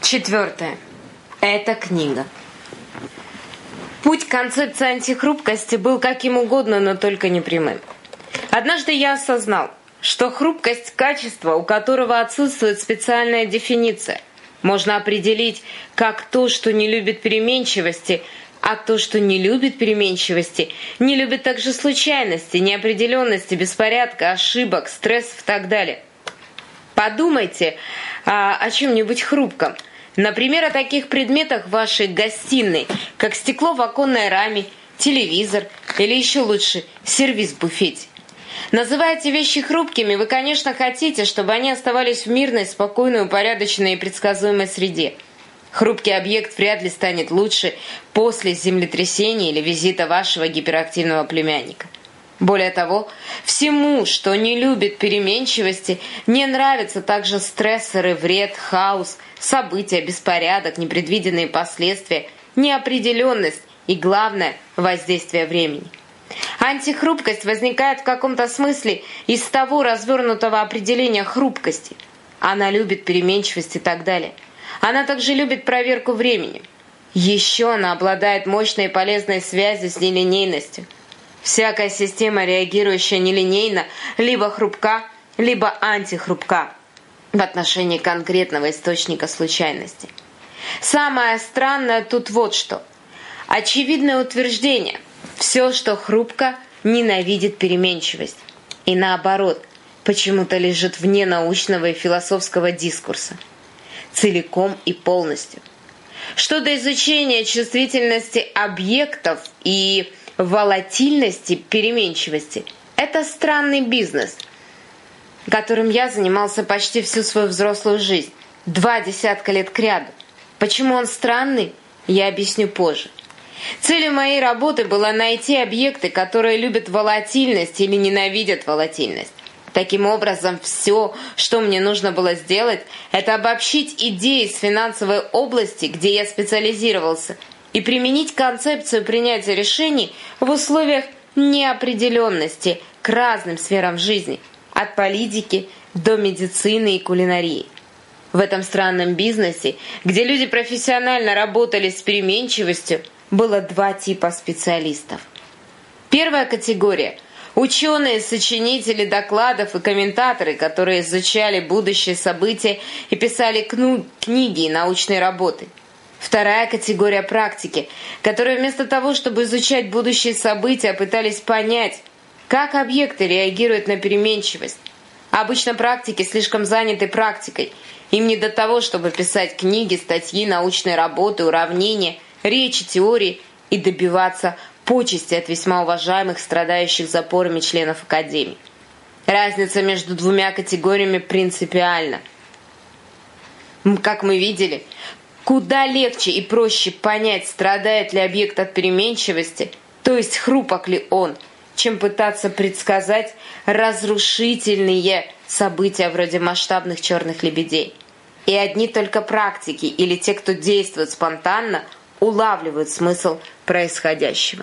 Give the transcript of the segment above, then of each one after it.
Четвертое. Это книга. Путь к концепции антихрупкости был каким угодно, но только не прямым. Однажды я осознал, что хрупкость – качество, у которого отсутствует специальная дефиниция. Можно определить как то, что не любит переменчивости, а то, что не любит переменчивости, не любит также случайности, неопределенности, беспорядка, ошибок, стрессов и так далее. Подумайте о чем-нибудь хрупком. Например, о таких предметах в вашей гостиной, как стекло в оконной раме, телевизор или еще лучше сервиз в буфете. Называя эти вещи хрупкими, вы, конечно, хотите, чтобы они оставались в мирной, спокойной, упорядоченной и предсказуемой среде. Хрупкий объект вряд ли станет лучше после землетрясения или визита вашего гиперактивного племянника. Более того, всему, что не любит переменчивости, не нравятся также стрессоры, вред, хаос, события, беспорядок, непредвиденные последствия, неопределенность и, главное, воздействие времени. Антихрупкость возникает в каком-то смысле из того развернутого определения хрупкости. Она любит переменчивость и так далее. Она также любит проверку времени. Еще она обладает мощной и полезной связью с нелинейностью. Всякая система, реагирующая нелинейно, либо хрупка, либо антихрупка в отношении конкретного источника случайности. Самое странное тут вот что. Очевидное утверждение: все, что хрупко, ненавидит переменчивость. И наоборот, почему-то лежит вне научного и философского дискурса. Целиком и полностью. Что до изучения чувствительности объектов и волатильности, переменчивости, это странный бизнес, которым я занимался почти всю свою взрослую жизнь, 20 лет кряду. Почему он странный, я объясню позже. Целью моей работы было найти объекты, которые любят волатильность или ненавидят волатильность. Таким образом, все, что мне нужно было сделать, это обобщить идеи из финансовой области, где я специализировался, и применить концепцию принятия решений в условиях неопределенности к разным сферам жизни, от политики до медицины и кулинарии. В этом странном бизнесе, где люди профессионально работали с переменчивостью, было два типа специалистов. Первая категория – ученые, сочинители докладов и комментаторы, которые изучали будущие события и писали книги и научные работы. Вторая категория практики, которые вместо того, чтобы изучать будущие события, пытались понять, как объекты реагируют на переменчивость. Обычно практики слишком заняты практикой. Им не до того, чтобы писать книги, статьи, научные работы, уравнения, речи, теории и добиваться почести от весьма уважаемых, страдающих запорами членов Академии. Разница между двумя категориями принципиальна. Как мы видели, куда легче и проще понять, страдает ли объект от переменчивости, то есть хрупок ли он, чем пытаться предсказать разрушительные события вроде масштабных черных лебедей. И одни только практики или те, кто действует спонтанно, улавливают смысл происходящего.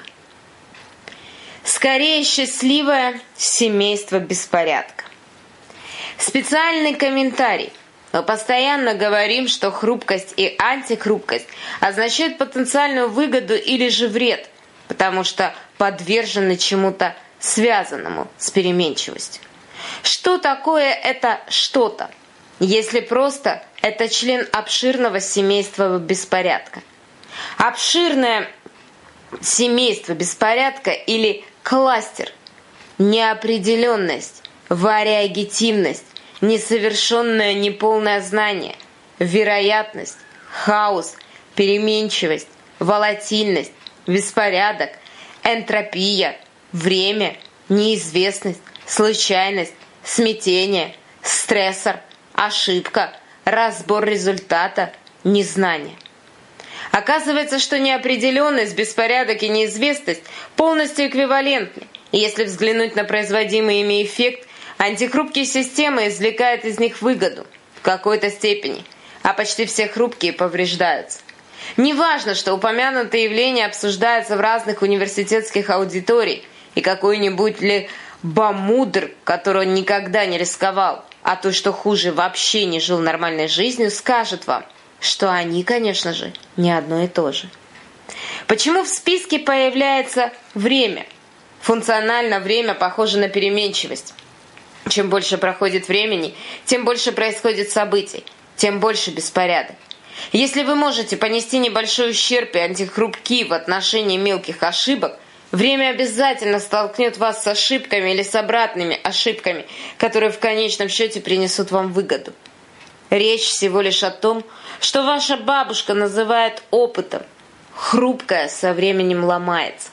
Скорее счастливое семейство беспорядка. Специальный комментарий. Мы постоянно говорим, что хрупкость и антихрупкость означают потенциальную выгоду или же вред, потому что подвержены чему-то связанному с переменчивостью. Что такое это что-то? Если просто, это член обширного семейства беспорядка. Обширное семейство беспорядка или кластер – неопределенность, вариагетивность, несовершенное неполное знание, вероятность, хаос, переменчивость, волатильность, беспорядок, энтропия, время, неизвестность, случайность, смятение, стрессор, ошибка, разбор результата, незнание. Оказывается, что неопределенность, беспорядок и неизвестность полностью эквивалентны. И если взглянуть на производимый ими эффект, антихрупкие системы извлекают из них выгоду в какой-то степени, а почти все хрупкие повреждаются. Неважно, что упомянутые явления обсуждаются в разных университетских аудиториях, и какой-нибудь ли бамудр, который никогда не рисковал, а то, что хуже, вообще не жил нормальной жизнью, скажет вам, что они, конечно же, не одно и то же. Почему в списке появляется время? Функционально время похоже на переменчивость. Чем больше проходит времени, тем больше происходит событий, тем больше беспорядок. Если вы можете понести небольшой ущерб и антихрупки в отношении мелких ошибок, время обязательно столкнет вас с ошибками или с обратными ошибками, которые в конечном счете принесут вам выгоду. Речь всего лишь о том, что ваша бабушка называет опытом. Хрупкое со временем ломается.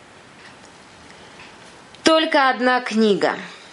Только одна книга.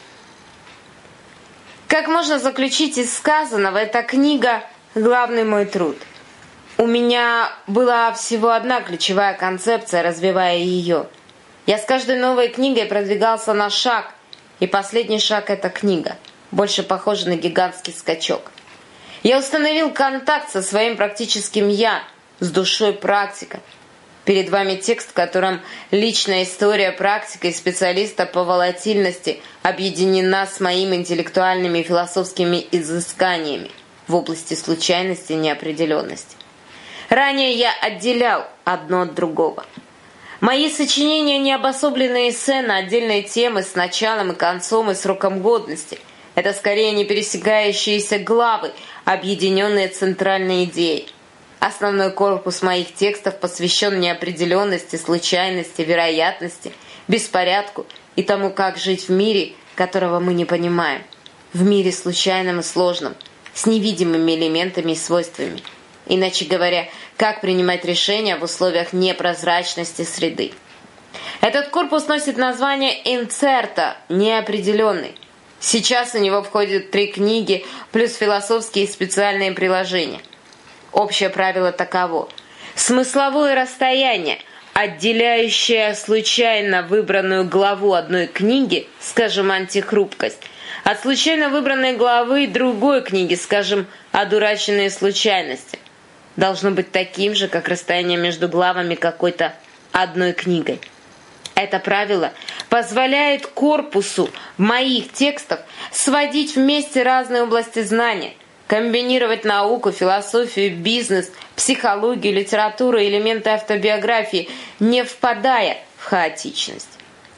Как можно заключить из сказанного, эта книга – главный мой труд. У меня была всего одна ключевая концепция, развивая ее. Я с каждой новой книгой продвигался на шаг, и последний шаг – эта книга, больше похожа на гигантский скачок. Я установил контакт со своим практическим «я», с душой практика. Перед вами текст, в котором личная история практика и специалиста по волатильности объединена с моими интеллектуальными и философскими изысканиями в области случайности и неопределенности. Ранее я отделял одно от другого. Мои сочинения не обособленные эссе на отдельные темы с началом и концом и сроком годности. Это скорее не пересекающиеся главы, объединенные центральной идеей. Основной корпус моих текстов посвящен неопределенности, случайности, вероятности, беспорядку и тому, как жить в мире, которого мы не понимаем. В мире случайном и сложном, с невидимыми элементами и свойствами. Иначе говоря, как принимать решения в условиях непрозрачности среды. Этот корпус носит название «Инцерто» – неопределенный. Сейчас у него входят 3 книги, плюс философские и специальные приложения. Общее правило таково. Смысловое расстояние, отделяющее случайно выбранную главу одной книги, скажем, «Антихрупкость», от случайно выбранной главы другой книги, скажем, «Одураченные случайности», должно быть таким же, как расстояние между главами какой-то одной книгой. Это правило позволяет корпусу моих текстов сводить вместе разные области знания, комбинировать науку, философию, бизнес, психологию, литературу, элементы автобиографии, не впадая в хаотичность.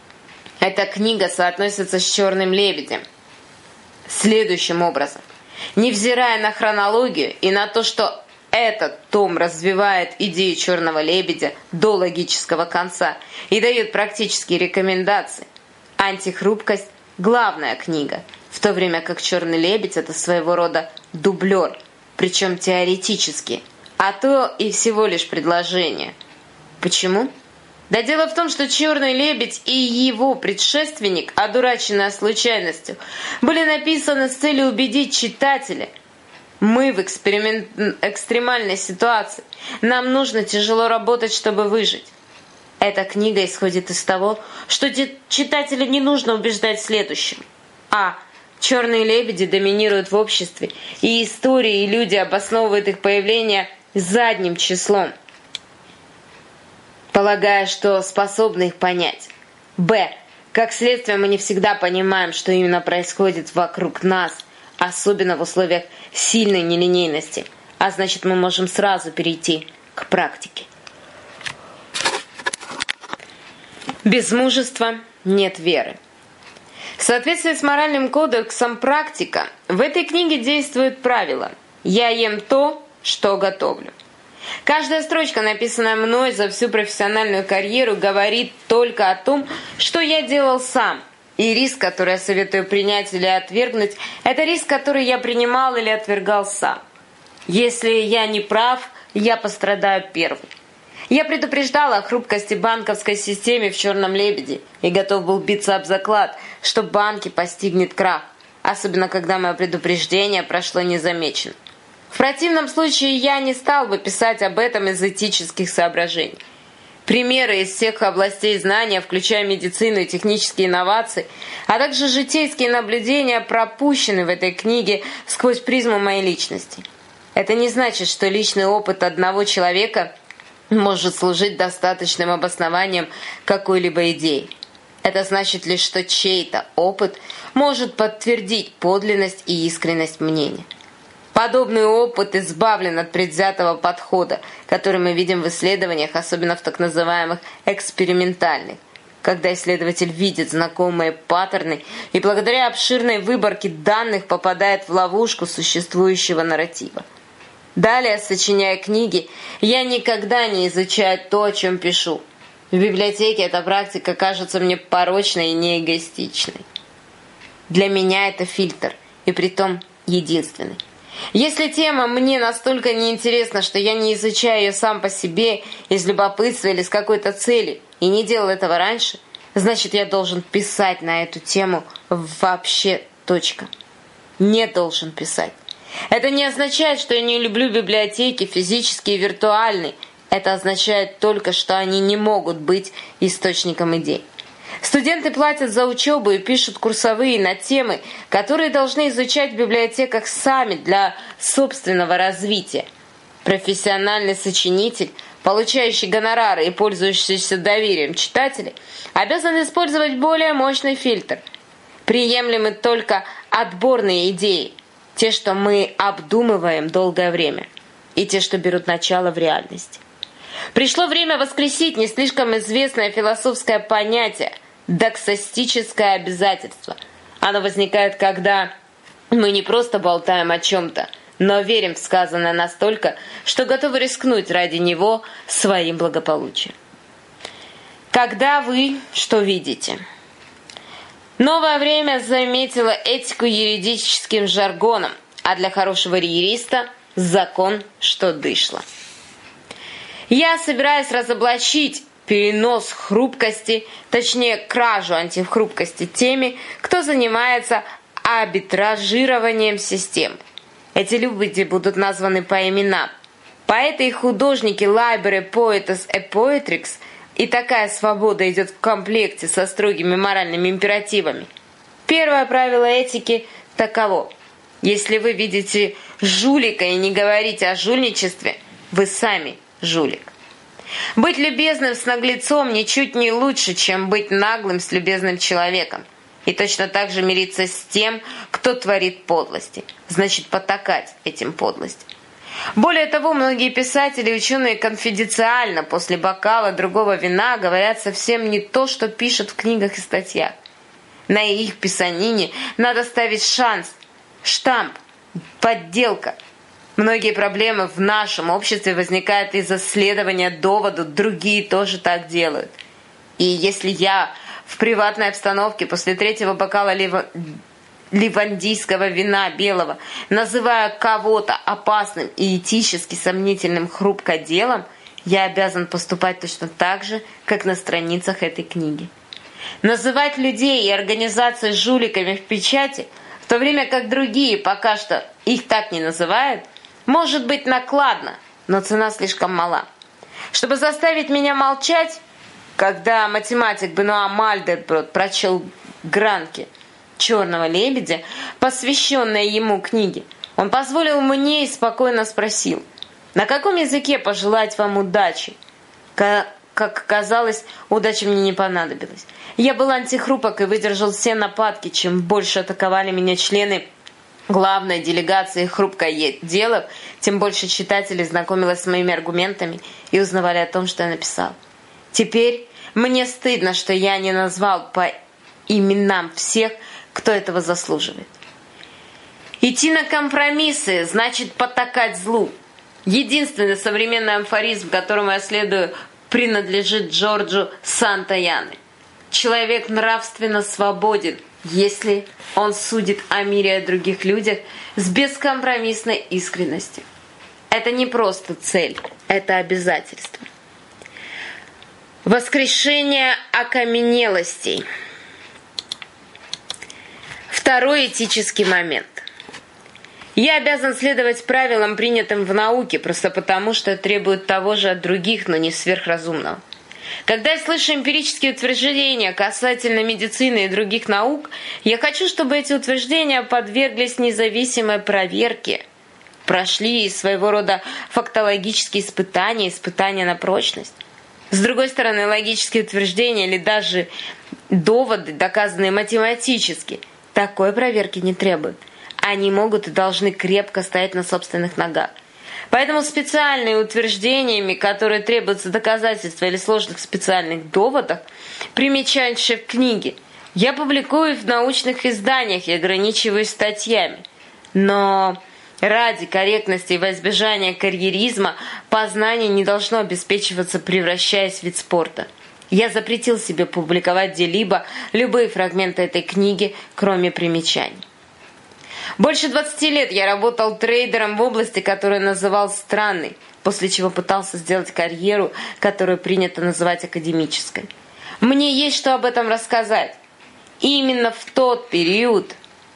Эта книга соотносится с «Черным лебедем» следующим образом. Невзирая на хронологию и на то, что этот том развивает идею «Черного лебедя» до логического конца и дает практические рекомендации, «Антихрупкость» – главная книга, в то время как «Черный лебедь» – это своего рода дублер, причем теоретически, а то и всего лишь предложение. Почему? Да дело в том, что «Черный лебедь» и его предшественник, одураченная случайностью, были написаны с целью убедить читателя. Мы в экстремальной ситуации. Нам нужно тяжело работать, чтобы выжить. Эта книга исходит из того, что читателя не нужно убеждать в следующем. Черные лебеди доминируют в обществе, и истории и люди обосновывают их появление задним числом, полагая, что способны их понять. Как следствие, мы не всегда понимаем, что именно происходит вокруг нас, особенно в условиях сильной нелинейности, а значит, мы можем сразу перейти к практике. Без мужества нет веры. В соответствии с моральным кодексом практика, в этой книге действует правило «Я ем то, что готовлю». Каждая строчка, написанная мной за всю профессиональную карьеру, говорит только о том, что я делал сам. И риск, который я советую принять или отвергнуть, это риск, который я принимал или отвергал сам. Если я не прав, я пострадаю первым. Я предупреждал о хрупкости банковской системы в «Черном лебеде» и готов был биться об заклад, что банки постигнет крах, особенно когда мое предупреждение прошло незамеченным. В противном случае я не стал бы писать об этом из этических соображений. Примеры из всех областей знания, включая медицину и технические инновации, а также житейские наблюдения, пропущены в этой книге сквозь призму моей личности. Это не значит, что личный опыт одного человека может служить достаточным обоснованием какой-либо идеи. Это значит лишь, что чей-то опыт может подтвердить подлинность и искренность мнения. Подобный опыт избавлен от предвзятого подхода, который мы видим в исследованиях, особенно в так называемых экспериментальных, когда исследователь видит знакомые паттерны и благодаря обширной выборке данных попадает в ловушку существующего нарратива. Далее, сочиняя книги, я никогда не изучаю то, о чем пишу. В библиотеке эта практика кажется мне порочной и неэгоистичной. Для меня это фильтр, и притом единственный. Если тема мне настолько неинтересна, что я не изучаю ее сам по себе, из любопытства или с какой-то целью, и не делал этого раньше, значит, я должен писать на эту тему вообще. Точка. Не должен писать. Это не означает, что я не люблю библиотеки, физические и виртуальные. Это означает только, что они не могут быть источником идей. Студенты платят за учебу и пишут курсовые на темы, которые должны изучать в библиотеках сами для собственного развития. Профессиональный сочинитель, получающий гонорары и пользующийся доверием читателей, обязан использовать более мощный фильтр. Приемлемы только отборные идеи, те, что мы обдумываем долгое время, и те, что берут начало в реальности. Пришло время воскресить не слишком известное философское понятие – доксастическое обязательство. Оно возникает, когда мы не просто болтаем о чем-то, но верим в сказанное настолько, что готовы рискнуть ради него своим благополучием. Когда вы что видите? Новое время заметило этику юридическим жаргоном, а для хорошего юриста – закон, что дышло. Я собираюсь разоблачить перенос хрупкости, точнее кражу антихрупкости теми, кто занимается арбитражированием системы. Эти люди будут названы по именам. Поэты и художники Library Poetess и Poetrix, и такая свобода идет в комплекте со строгими моральными императивами. Первое правило этики таково. Если вы видите жулика и не говорите о жульничестве, вы сами жулик. Быть любезным с наглецом ничуть не лучше, чем быть наглым с любезным человеком. И точно так же мириться с тем, кто творит подлости. Значит, потакать этим подлостям. Более того, многие писатели и ученые конфиденциально после бокала другого вина говорят совсем не то, что пишут в книгах и статьях. На их писанине надо ставить шанс, штамп, подделка. Многие проблемы в нашем обществе возникают из-за следования доводу, другие тоже так делают. И если я в приватной обстановке после третьего бокала ливандийского вина белого называю кого-то опасным и этически сомнительным хрупкоделом, я обязан поступать точно так же, как на страницах этой книги. Называть людей и организации жуликами в печати, в то время как другие пока что их так не называют, может быть накладно, но цена слишком мала. Чтобы заставить меня молчать, когда математик Бенуа Мальдеброд прочел Гранке «Черного лебедя», посвященной ему книге, он позволил мне и спокойно спросил: «На каком языке пожелать вам удачи?» Как оказалось, удачи мне не понадобилось. Я был антихрупок и выдержал все нападки. Чем больше атаковали меня члены главной делегации хрупкоделов, тем больше читателей знакомилось с моими аргументами и узнавали о том, что я написал. Теперь мне стыдно, что я не назвал по именам всех, кто этого заслуживает. Идти на компромиссы значит потакать злу. Единственный современный афоризм, которому я следую, принадлежит Джорджу Сантаяне. Человек нравственно свободен, если он судит о мире и о других людях с бескомпромиссной искренностью. Это не просто цель, это обязательство. Воскрешение окаменелостей. Второй этический момент. Я обязан следовать правилам, принятым в науке, просто потому, что требуют того же от других, но не сверхразумного. Когда я слышу эмпирические утверждения касательно медицины и других наук, я хочу, чтобы эти утверждения подверглись независимой проверке, прошли своего рода фактологические испытания на прочность. С другой стороны, логические утверждения или даже доводы, доказанные математически, такой проверки не требуют. они могут и должны крепко стоять на собственных ногах. Поэтому специальными утверждениями, которые требуются доказательства или сложных специальных доводах, примечающих в книге, я публикую их в научных изданиях и ограничиваюсь статьями. Но ради корректности и во избежание карьеризма познание не должно обеспечиваться, превращаясь в вид спорта. Я запретил себе публиковать где-либо любые фрагменты этой книги, кроме примечаний. Больше 20 лет я работал трейдером в области, которую называл странной, после чего пытался сделать карьеру, которую принято называть академической. Мне есть что об этом рассказать. Именно в тот период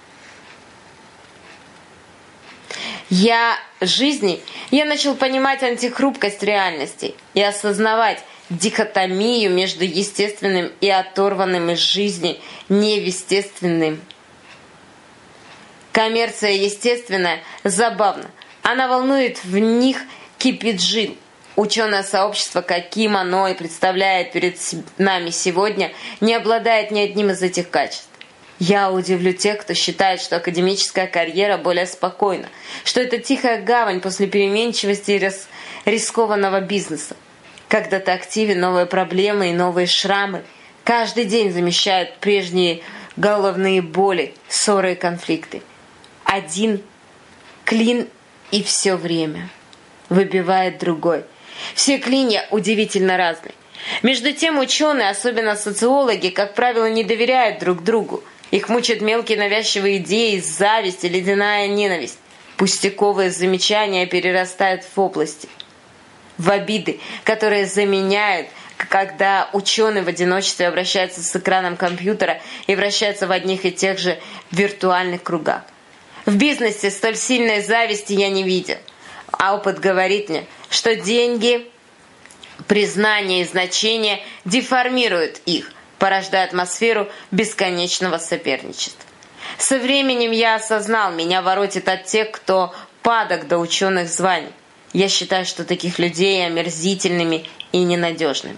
я начал понимать антихрупкость реальности и осознавать дихотомию между естественным и оторванным из жизни неестественным. Коммерция естественная забавна. Она волнует, в них кипит жил. Ученое сообщество, каким оно и представляет перед нами сегодня, не обладает ни одним из этих качеств. Я удивлю тех, кто считает, что академическая карьера более спокойна, что это тихая гавань после переменчивости и рискованного бизнеса. Когда ты активен, новые проблемы и новые шрамы каждый день замещают прежние головные боли, ссоры и конфликты. Один клин и все время выбивает другой. Все клинья удивительно разные. Между тем ученые, особенно социологи, как правило, не доверяют друг другу. Их мучают мелкие навязчивые идеи, зависть и ледяная ненависть. Пустяковые замечания перерастают в обиды, которые заменяют, когда ученый в одиночестве обращается с экраном компьютера и вращается в одних и тех же виртуальных кругах. В бизнесе столь сильной зависти я не видел. А опыт говорит мне, что деньги, признание и значение деформируют их, порождая атмосферу бесконечного соперничества. Со временем я осознал, меня воротит от тех, кто падок до ученых званий. Я считаю, что таких людей омерзительными и ненадежными.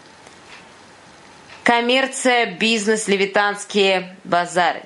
Коммерция, бизнес, левитанские базары.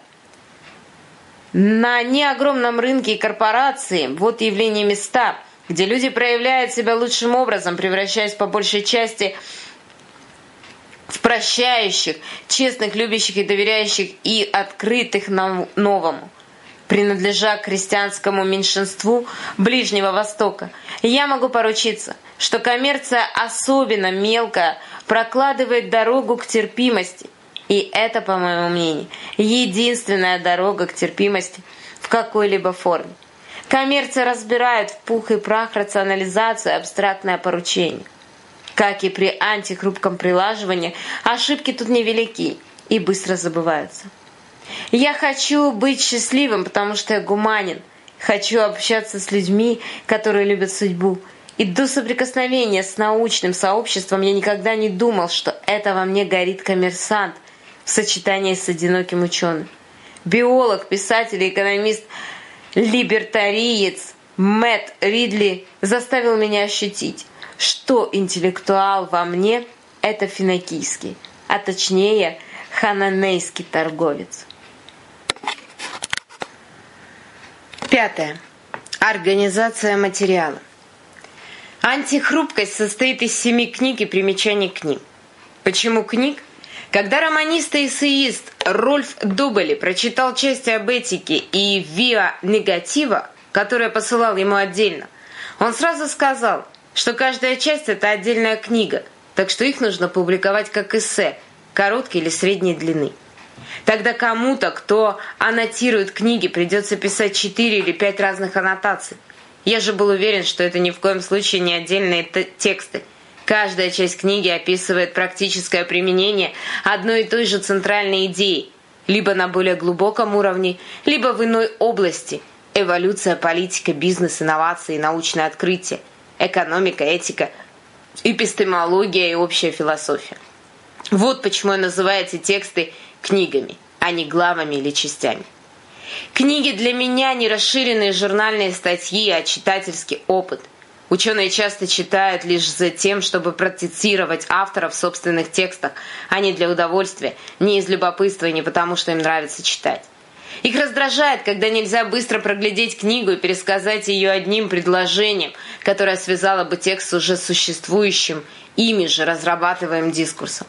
На неогромном рынке и корпорации вот явление места, где люди проявляют себя лучшим образом, превращаясь по большей части в прощающих, честных, любящих и доверяющих и открытых новому. Принадлежа к христианскому меньшинству Ближнего Востока, я могу поручиться, что коммерция особенно мелкая прокладывает дорогу к терпимости. И это, по моему мнению, единственная дорога к терпимости в какой-либо форме. Коммерция разбирает в пух и прах рационализацию и абстрактное поручение. Как и при антихрупком прилаживании, ошибки тут невелики и быстро забываются. Я хочу быть счастливым, потому что я гуманен. Хочу общаться с людьми, которые любят судьбу. И до соприкосновения с научным сообществом я никогда не думал, что это во мне горит коммерсант в сочетании с одиноким ученым. Биолог, писатель и экономист, либертариец Мэтт Ридли заставил меня ощутить, что интеллектуал во мне – это финикийский, а точнее хананейский торговец. 5. Организация материала. Антихрупкость состоит из 7 книг и примечаний к ним. Почему книг? Когда романист и эссеист Рольф Дубели прочитал части об этике и виа негатива, которые посылал ему отдельно, он сразу сказал, что каждая часть – это отдельная книга, так что их нужно публиковать как эссе, короткой или средней длины. Тогда кому-то, кто аннотирует книги, придется писать 4 или 5 разных аннотаций. Я же был уверен, что это ни в коем случае не отдельные тексты. Каждая часть книги описывает практическое применение одной и той же центральной идеи, либо на более глубоком уровне, либо в иной области – эволюция, политика, бизнес, инновации, научное открытие, экономика, этика, эпистемология и общая философия. Вот почему я называю эти тексты книгами, а не главами или частями. Книги для меня не расширенные журнальные статьи, а читательский опыт. Ученые часто читают лишь за тем, чтобы процитировать автора в собственных текстах, а не для удовольствия, не из любопытства и не потому, что им нравится читать. Их раздражает, когда нельзя быстро проглядеть книгу и пересказать ее одним предложением, которое связало бы текст с уже существующим, ими же разрабатываемым дискурсом.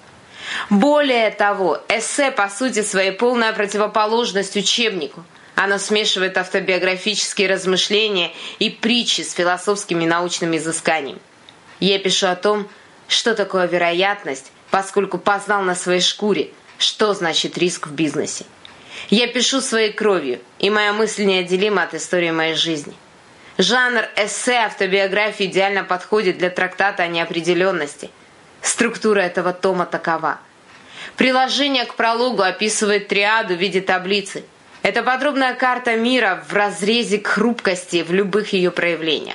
Более того, эссе по сути своей полная противоположность учебнику. Оно смешивает автобиографические размышления и притчи с философскими и научными изысканиями. Я пишу о том, что такое вероятность, поскольку познал на своей шкуре, что значит риск в бизнесе. Я пишу своей кровью, и моя мысль неотделима от истории моей жизни. Жанр эссе автобиографии идеально подходит для трактата о неопределенности. Структура этого тома такова. Приложение к прологу описывает триаду в виде таблицы. Это подробная карта мира в разрезе к хрупкости в любых ее проявлениях.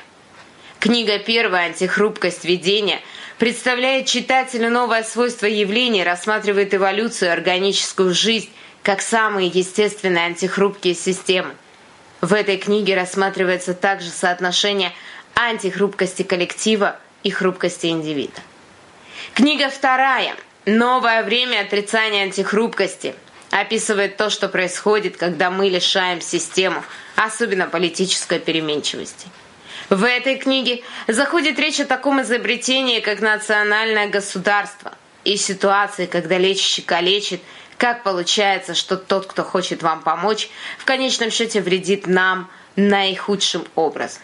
Книга первая «Антихрупкость видения» представляет читателю новое свойство явления, рассматривает эволюцию и органическую жизнь как самые естественные антихрупкие системы. В этой книге рассматривается также соотношение антихрупкости коллектива и хрупкости индивида. Книга вторая «Новое время отрицания антихрупкости» описывает то, что происходит, когда мы лишаем систему, особенно политической переменчивости. В этой книге заходит речь о таком изобретении, как национальное государство, и ситуации, когда лечащий калечит, как получается, что тот, кто хочет вам помочь, в конечном счете вредит нам наихудшим образом.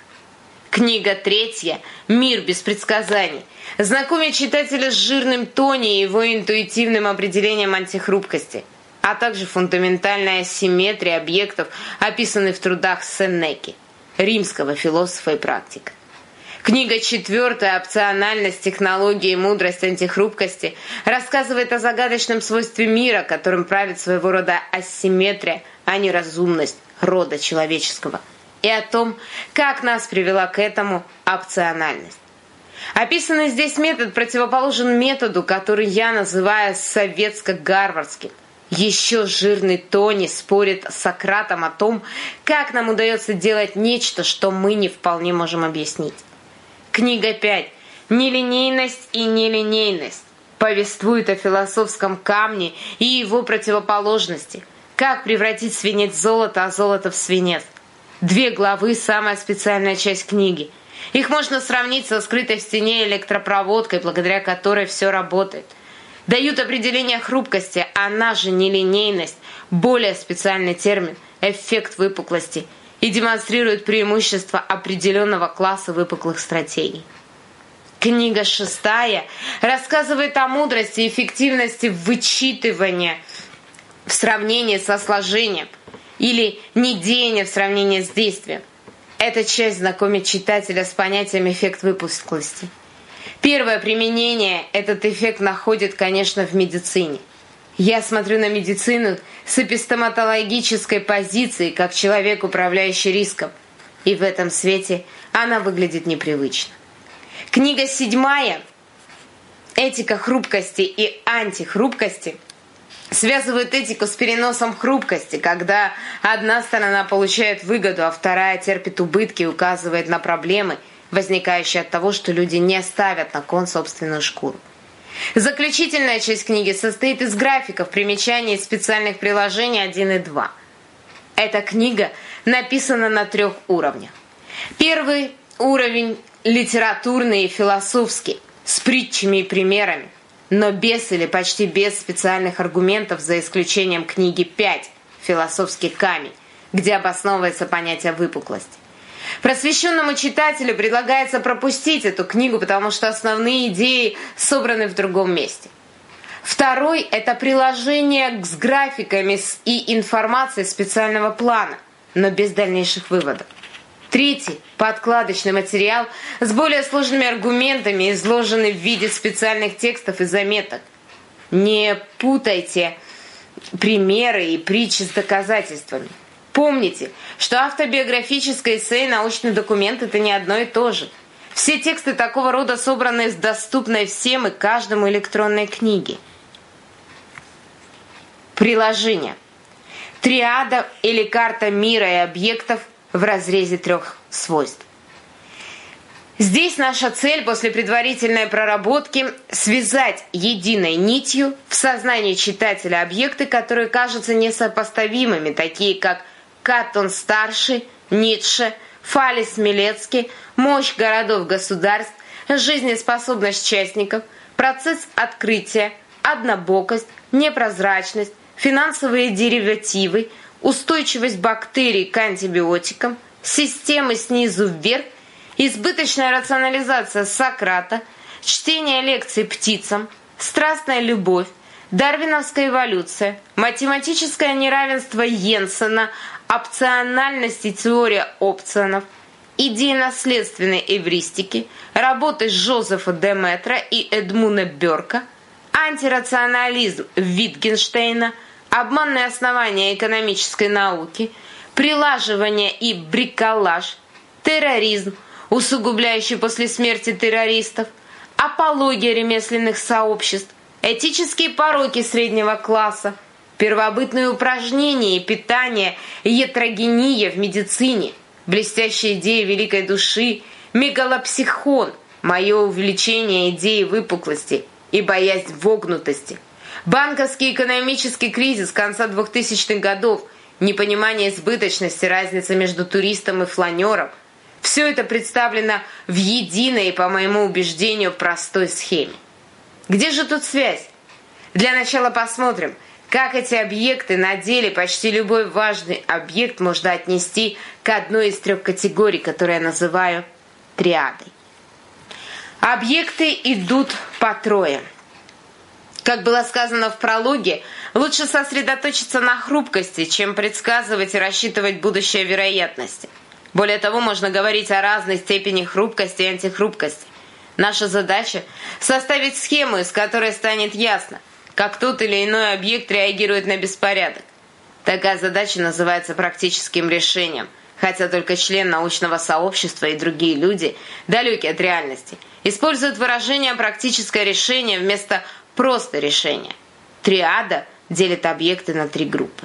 Книга третья «Мир без предсказаний» знакомит читателя с жирным Тони и его интуитивным определением антихрупкости, а также фундаментальная асимметрия объектов, описанной в трудах Сенеки, римского философа и практика. Книга четвертая «Опциональность, технологии и мудрость антихрупкости» рассказывает о загадочном свойстве мира, которым правит своего рода асимметрия, а не разумность рода человеческого, и о том, как нас привела к этому опциональность. Описанный здесь метод противоположен методу, который я называю советско-гарвардским. Еще жирный Тони спорит с Сократом о том, как нам удается делать нечто, что мы не вполне можем объяснить. Книга 5 «Нелинейность и нелинейность» повествует о философском камне и его противоположности, как превратить свинец в золото, а золото в свинец. 2 главы – самая специальная часть книги. Их можно сравнить со скрытой в стене электропроводкой, благодаря которой все работает. Дают определение хрупкости, она же нелинейность, более специальный термин – эффект выпуклости, и демонстрирует преимущество определенного класса выпуклых стратегий. Книга 6 рассказывает о мудрости и эффективности вычитывания в сравнении со сложением или недеяния в сравнении с действием. Эта часть знакомит читателя с понятием «эффект выпуклости». Первое применение этот эффект находит, конечно, в медицине. Я смотрю на медицину с эпистематологической позиции, как человек, управляющий риском, и в этом свете она выглядит непривычно. Книга 7 «Этика хрупкости и антихрупкости» связывает этику с переносом хрупкости, когда одна сторона получает выгоду, а вторая терпит убытки и указывает на проблемы, возникающие от того, что люди не ставят на кон собственную шкуру. Заключительная часть книги состоит из графиков, примечаний и специальных приложений 1 и 2. Эта книга написана на 3 уровнях. Первый уровень – литературный и философский, с притчами и примерами, но без или почти без специальных аргументов, за исключением книги 5 «Философский камень», где обосновывается понятие выпуклости. Просвещенному читателю предлагается пропустить эту книгу, потому что основные идеи собраны в другом месте. Второй – это приложение с графиками и информацией специального плана, но без дальнейших выводов. Третий – подкладочный материал с более сложными аргументами, изложенный в виде специальных текстов и заметок. Не путайте примеры и притчи с доказательствами. Помните, что автобиографическое эссе и научный документ – это не одно и то же. Все тексты такого рода собраны из доступной всем и каждому электронной книги. Приложение. Триада или карта мира и объектов в разрезе 3 свойств. Здесь наша цель после предварительной проработки – связать единой нитью в сознании читателя объекты, которые кажутся несопоставимыми, такие как Каттон-старший, Ницше, Фалес Милецкий, мощь городов-государств, жизнеспособность частников, процесс открытия, однобокость, непрозрачность, финансовые деривативы, устойчивость бактерий к антибиотикам, системы снизу вверх, избыточная рационализация Сократа, чтение лекций птицам, страстная любовь, дарвиновская эволюция, математическое неравенство Йенсена, опциональность и теория опционов, идеи наследственной эвристики, работы Жозефа Деметра и Эдмуна Бёрка, антирационализм Витгенштейна, обманные основания экономической науки, прилаживание и бриколаж, терроризм, усугубляющий после смерти террористов, апология ремесленных сообществ, этические пороки среднего класса, первобытные упражнения и питание, ятрогения в медицине, блестящая идея великой души, мегалопсихон, мое увлечение идеей выпуклости и боязнь вогнутости, банковский экономический кризис конца 2000-х годов, непонимание избыточности, разница между туристом и фланером. Все это представлено в единой и, по моему убеждению, простой схеме. Где же тут связь? Для начала посмотрим, как эти объекты на деле почти любой важный объект можно отнести к одной из трех категорий, которые я называю триадой. Объекты идут по трое. Как было сказано в прологе, лучше сосредоточиться на хрупкости, чем предсказывать и рассчитывать будущее вероятности. Более того, можно говорить о разной степени хрупкости и антихрупкости. Наша задача – составить схему, из которой станет ясно, как тот или иной объект реагирует на беспорядок. Такая задача называется практическим решением, хотя только член научного сообщества и другие люди, далекие от реальности, используют выражение «практическое решение» вместо «просто решение». Триада делит объекты на три группы.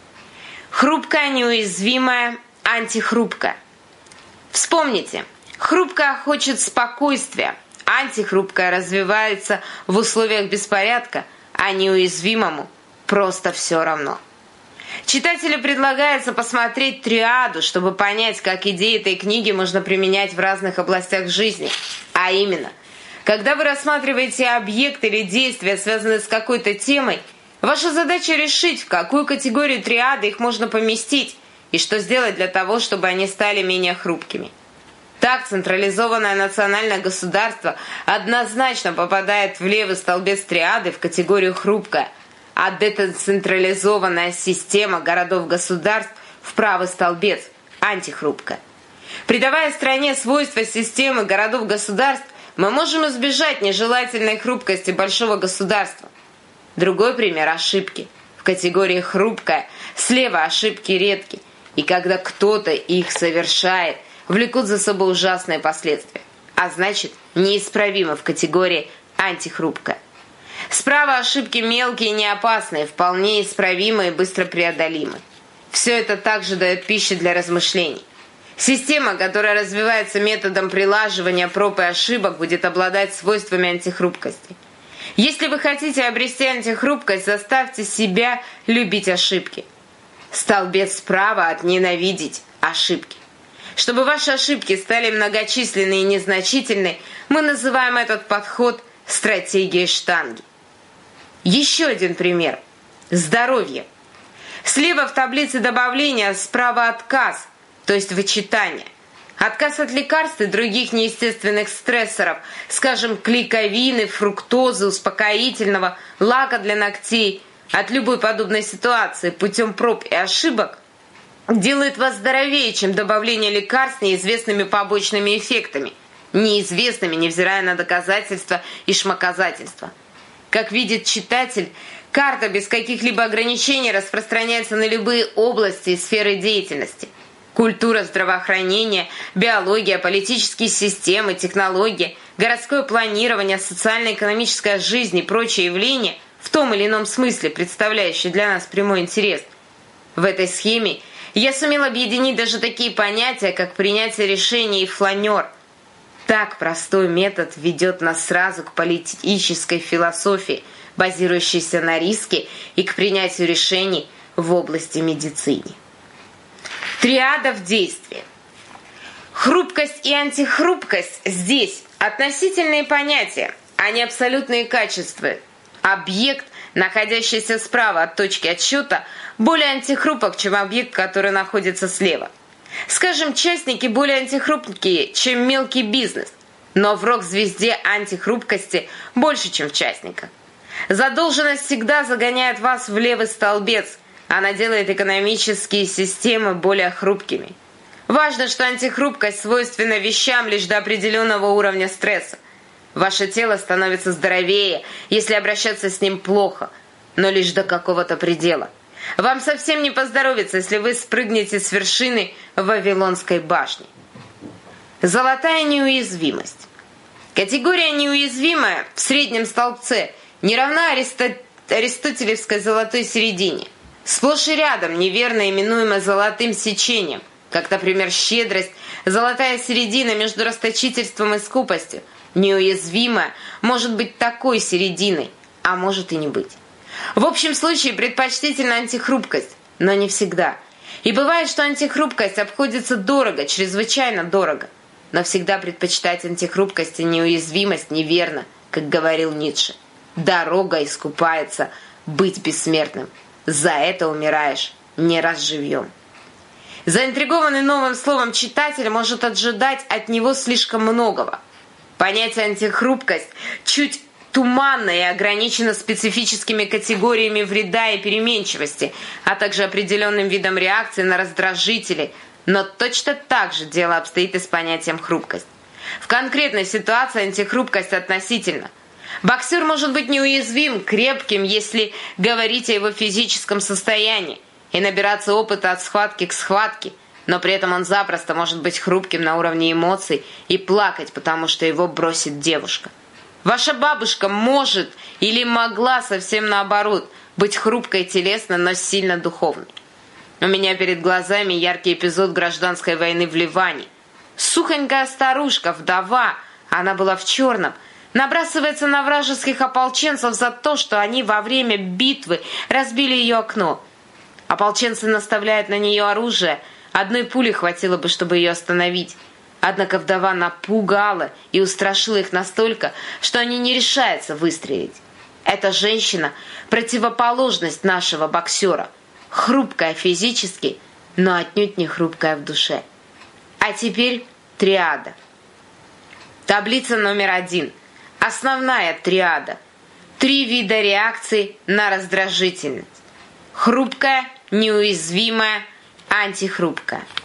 Хрупкая, неуязвимая, антихрупкая. Вспомните, хрупкая хочет спокойствия, антихрупкая развивается в условиях беспорядка, а неуязвимому просто все равно. Читателю предлагается посмотреть триаду, чтобы понять, как идеи этой книги можно применять в разных областях жизни. А именно, когда вы рассматриваете объект или действия, связанные с какой-то темой, ваша задача решить, в какую категорию триады их можно поместить, и что сделать для того, чтобы они стали менее хрупкими. Так централизованное национальное государство однозначно попадает в левый столбец триады в категорию «хрупкая», а децентрализованная система городов-государств в правый столбец «антихрупкая». Придавая стране свойства системы городов-государств, мы можем избежать нежелательной хрупкости большого государства. Другой пример – ошибки. В категории «хрупкая» слева ошибки редки, и когда кто-то их совершает, влекут за собой ужасные последствия, а значит, неисправимо в категории «антихрупкая». Справа ошибки мелкие и неопасные, вполне исправимые и быстро преодолимы. Все это также дает пищу для размышлений. Система, которая развивается методом прилаживания проб и ошибок, будет обладать свойствами антихрупкости. Если вы хотите обрести антихрупкость, заставьте себя любить ошибки. Столбец справа от «ненавидеть ошибки». Чтобы ваши ошибки стали многочисленны и незначительны, мы называем этот подход стратегией штанги. Еще один пример. Здоровье. Слева в таблице добавления, справа отказ, то есть вычитание. Отказ от лекарств и других неестественных стрессоров, скажем, клейковины, фруктозы, успокоительного, лака для ногтей, от любой подобной ситуации путем проб и ошибок, делает вас здоровее, чем добавление лекарств с неизвестными побочными эффектами, неизвестными, невзирая на доказательства и шмаказательства. Как видит читатель, карта без каких-либо ограничений распространяется на любые области и сферы деятельности. Культура, здравоохранение, биология, политические системы, технологии, городское планирование, социально-экономическая жизнь и прочие явления, в том или ином смысле представляющие для нас прямой интерес. В этой схеме я сумел объединить даже такие понятия, как принятие решений и фланер. Так простой метод ведет нас сразу к политической философии, базирующейся на риске, и к принятию решений в области медицины. Триада в действии. Хрупкость и антихрупкость здесь относительные понятия, а не абсолютные качества. Объект, находящийся справа от точки отсчета, более антихрупок, чем объект, который находится слева. Скажем, частники более антихрупкие, чем мелкий бизнес, но в рок-звезде антихрупкости больше, чем в частниках. Задолженность всегда загоняет вас в левый столбец, она делает экономические системы более хрупкими. Важно, что антихрупкость свойственна вещам лишь до определенного уровня стресса. Ваше тело становится здоровее, если обращаться с ним плохо, но лишь до какого-то предела. Вам совсем не поздоровится, если вы спрыгнете с вершины Вавилонской башни. Золотая неуязвимость. Категория неуязвимая в среднем столбце не равна аристотелевской золотой середине. Сплошь и рядом неверно именуемая золотым сечением, как, например, щедрость, золотая середина между расточительством и скупостью. Неуязвимая может быть такой серединой, а может и не быть. В общем случае предпочтительна антихрупкость, но не всегда. И бывает, что антихрупкость обходится дорого, чрезвычайно дорого. Но всегда предпочитать антихрупкость и неуязвимость неверно, как говорил Ницше. Дорого искупается быть бессмертным. За это умираешь не раз живьем. Заинтригованный новым словом читатель может ожидать от него слишком многого. Понятие антихрупкость чуть туманно и ограничено специфическими категориями вреда и переменчивости, а также определенным видом реакции на раздражители, но точно так же дело обстоит и с понятием хрупкость. В конкретной ситуации антихрупкость относительна. Боксер может быть неуязвим, крепким, если говорить о его физическом состоянии, и набираться опыта от схватки к схватке, но при этом он запросто может быть хрупким на уровне эмоций и плакать, потому что его бросит девушка. Ваша бабушка может или могла совсем наоборот быть хрупкой телесно, но сильно духовной. У меня перед глазами яркий эпизод гражданской войны в Ливане. Сухонькая старушка, вдова, она была в черном, набрасывается на вражеских ополченцев за то, что они во время битвы разбили ее окно. Ополченцы наставляют на нее оружие, одной пули хватило бы, чтобы ее остановить. Однако вдова напугала и устрашила их настолько, что они не решаются выстрелить. Эта женщина – противоположность нашего боксера, хрупкая физически, но отнюдь не хрупкая в душе. А теперь триада. Таблица номер 1. Основная триада. 3 вида реакций на раздражительность. Хрупкая, неуязвимая, антихрупкая.